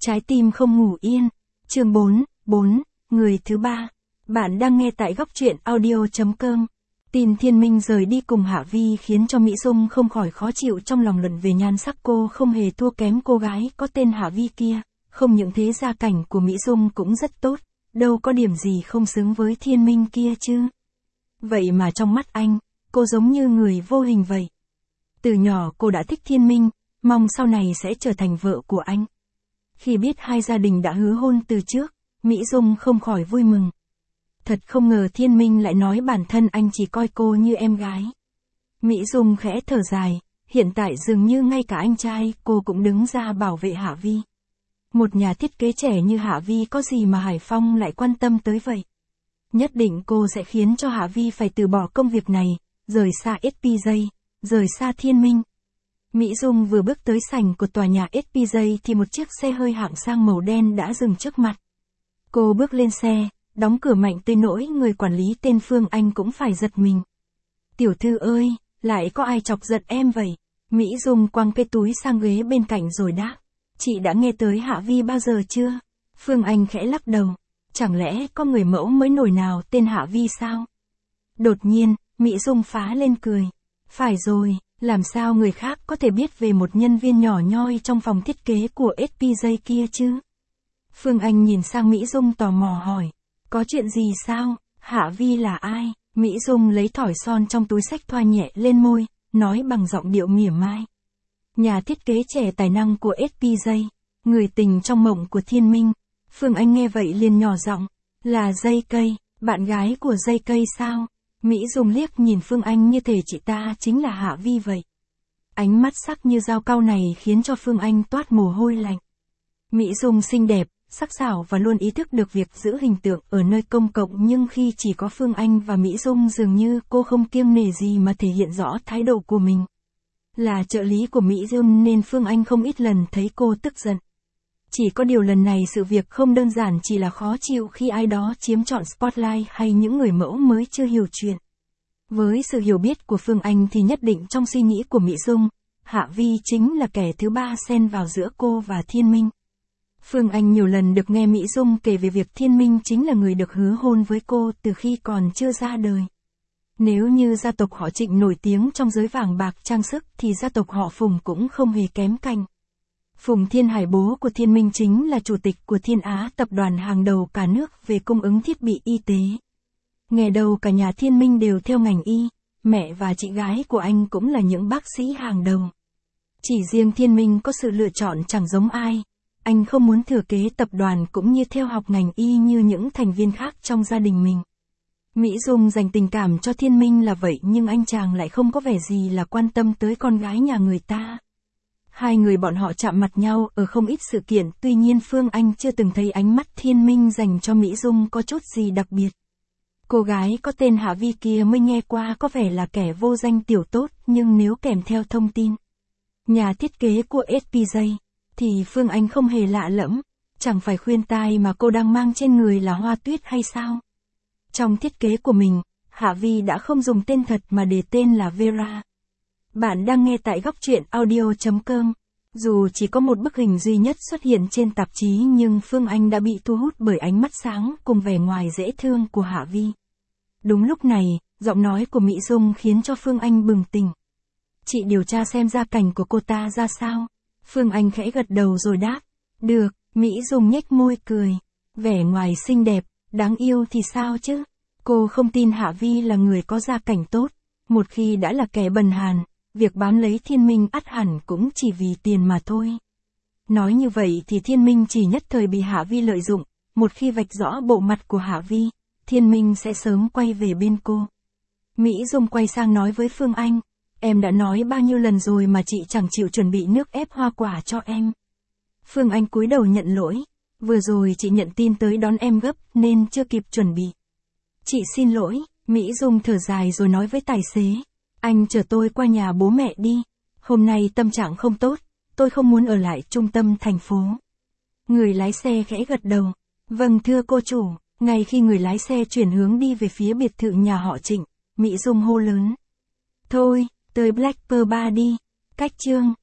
Trái tim không ngủ yên. Chương 4, người thứ ba. Bạn đang nghe tại góc truyện audio.com. Tin Thiên Minh rời đi cùng Hạ Vi khiến cho Mỹ Dung không khỏi khó chịu trong lòng, luận về nhan sắc cô không hề thua kém cô gái có tên Hạ Vi kia, không những thế gia cảnh của Mỹ Dung cũng rất tốt, đâu có điểm gì không xứng với Thiên Minh kia chứ. Vậy mà trong mắt anh, cô giống như người vô hình vậy. Từ nhỏ cô đã thích Thiên Minh, mong sau này sẽ trở thành vợ của anh. Khi biết hai gia đình đã hứa hôn từ trước, Mỹ Dung không khỏi vui mừng. Thật không ngờ Thiên Minh lại nói bản thân anh chỉ coi cô như em gái. Mỹ Dung khẽ thở dài, hiện tại dường như ngay cả anh trai cô cũng đứng ra bảo vệ Hạ Vi. Một nhà thiết kế trẻ như Hạ Vi có gì mà Hải Phong lại quan tâm tới vậy? Nhất định cô sẽ khiến cho Hạ Vi phải từ bỏ công việc này, rời xa SPJ, rời xa Thiên Minh. Mỹ Dung vừa bước tới sảnh của tòa nhà SPJ thì một chiếc xe hơi hạng sang màu đen đã dừng trước mặt. Cô bước lên xe, đóng cửa mạnh tới nỗi người quản lý tên Phương Anh cũng phải giật mình. Tiểu thư ơi, lại có ai chọc giận em vậy? Mỹ Dung quăng cái túi sang ghế bên cạnh rồi đáp. Chị đã nghe tới Hạ Vi bao giờ chưa? Phương Anh khẽ lắc đầu. Chẳng lẽ có người mẫu mới nổi nào tên Hạ Vi sao? Đột nhiên, Mỹ Dung phá lên cười. Phải rồi, làm sao người khác có thể biết về một nhân viên nhỏ nhoi trong phòng thiết kế của SPJ kia chứ? Phương Anh nhìn sang Mỹ Dung tò mò hỏi. Có chuyện gì sao? Hạ Vi là ai? Mỹ Dung lấy thỏi son trong túi xách thoa nhẹ lên môi, nói bằng giọng điệu mỉa mai. Nhà thiết kế trẻ tài năng của SPJ, người tình trong mộng của Thiên Minh. Phương Anh nghe vậy liền nhỏ giọng. Là Dây Cây, bạn gái của Dây Cây sao? Mỹ Dung liếc nhìn Phương Anh như thể chị ta chính là Hạ Vi vậy. Ánh mắt sắc như dao cau này khiến cho Phương Anh toát mồ hôi lạnh. Mỹ Dung xinh đẹp, sắc sảo và luôn ý thức được việc giữ hình tượng ở nơi công cộng, nhưng khi chỉ có Phương Anh và Mỹ Dung dường như cô không kiêng nể gì mà thể hiện rõ thái độ của mình. Là trợ lý của Mỹ Dung nên Phương Anh không ít lần thấy cô tức giận. Chỉ có điều lần này sự việc không đơn giản chỉ là khó chịu khi ai đó chiếm trọn spotlight hay những người mẫu mới chưa hiểu chuyện. Với sự hiểu biết của Phương Anh thì nhất định trong suy nghĩ của Mỹ Dung, Hạ Vi chính là kẻ thứ ba xen vào giữa cô và Thiên Minh. Phương Anh nhiều lần được nghe Mỹ Dung kể về việc Thiên Minh chính là người được hứa hôn với cô từ khi còn chưa ra đời. Nếu như gia tộc họ Trịnh nổi tiếng trong giới vàng bạc trang sức thì gia tộc họ Phùng cũng không hề kém cạnh. Phùng Thiên Hải bố của Thiên Minh chính là chủ tịch của Thiên Á, tập đoàn hàng đầu cả nước về cung ứng thiết bị y tế. Nghe đâu cả nhà Thiên Minh đều theo ngành y, mẹ và chị gái của anh cũng là những bác sĩ hàng đầu. Chỉ riêng Thiên Minh có sự lựa chọn chẳng giống ai. Anh không muốn thừa kế tập đoàn cũng như theo học ngành y như những thành viên khác trong gia đình mình. Mỹ Dung dành tình cảm cho Thiên Minh là vậy, nhưng anh chàng lại không có vẻ gì là quan tâm tới con gái nhà người ta. Hai người bọn họ chạm mặt nhau ở không ít sự kiện, tuy nhiên Phương Anh chưa từng thấy ánh mắt Thiên Minh dành cho Mỹ Dung có chút gì đặc biệt. Cô gái có tên Hạ Vi kia mới nghe qua có vẻ là kẻ vô danh tiểu tốt, nhưng nếu kèm theo thông tin nhà thiết kế của SPJ, thì Phương Anh không hề lạ lẫm. Chẳng phải khuyên tai mà cô đang mang trên người là hoa tuyết hay sao? Trong thiết kế của mình, Hạ Vi đã không dùng tên thật mà để tên là Vera. Bạn đang nghe tại góc truyện audio.com. Dù chỉ có một bức hình duy nhất xuất hiện trên tạp chí nhưng Phương Anh đã bị thu hút bởi ánh mắt sáng cùng vẻ ngoài dễ thương của Hạ Vi. Đúng lúc này, giọng nói của Mỹ Dung khiến cho Phương Anh bừng tỉnh. Chị điều tra xem gia cảnh của cô ta ra sao? Phương Anh khẽ gật đầu rồi đáp. Được, Mỹ Dung nhếch môi cười. Vẻ ngoài xinh đẹp, đáng yêu thì sao chứ? Cô không tin Hạ Vi là người có gia cảnh tốt. Một khi đã là kẻ bần hàn, việc bám lấy Thiên Minh ắt hẳn cũng chỉ vì tiền mà thôi. Nói như vậy thì Thiên Minh chỉ nhất thời bị Hạ Vi lợi dụng. Một khi vạch rõ bộ mặt của Hạ Vi, Thiên Minh sẽ sớm quay về bên cô. Mỹ Dung quay sang nói với Phương Anh. Em đã nói bao nhiêu lần rồi mà chị chẳng chịu chuẩn bị nước ép hoa quả cho em. Phương Anh cúi đầu nhận lỗi. Vừa rồi chị nhận tin tới đón em gấp nên chưa kịp chuẩn bị. Chị xin lỗi. Mỹ Dung thở dài rồi nói với tài xế. Anh chở tôi qua nhà bố mẹ đi. Hôm nay tâm trạng không tốt, tôi không muốn ở lại trung tâm thành phố. Người lái xe khẽ gật đầu. Vâng thưa cô chủ. Ngay khi người lái xe chuyển hướng đi về phía biệt thự nhà họ Trịnh, Mỹ Dung hô lớn. Thôi, tới Black Pearl Bar đi. Cách chương.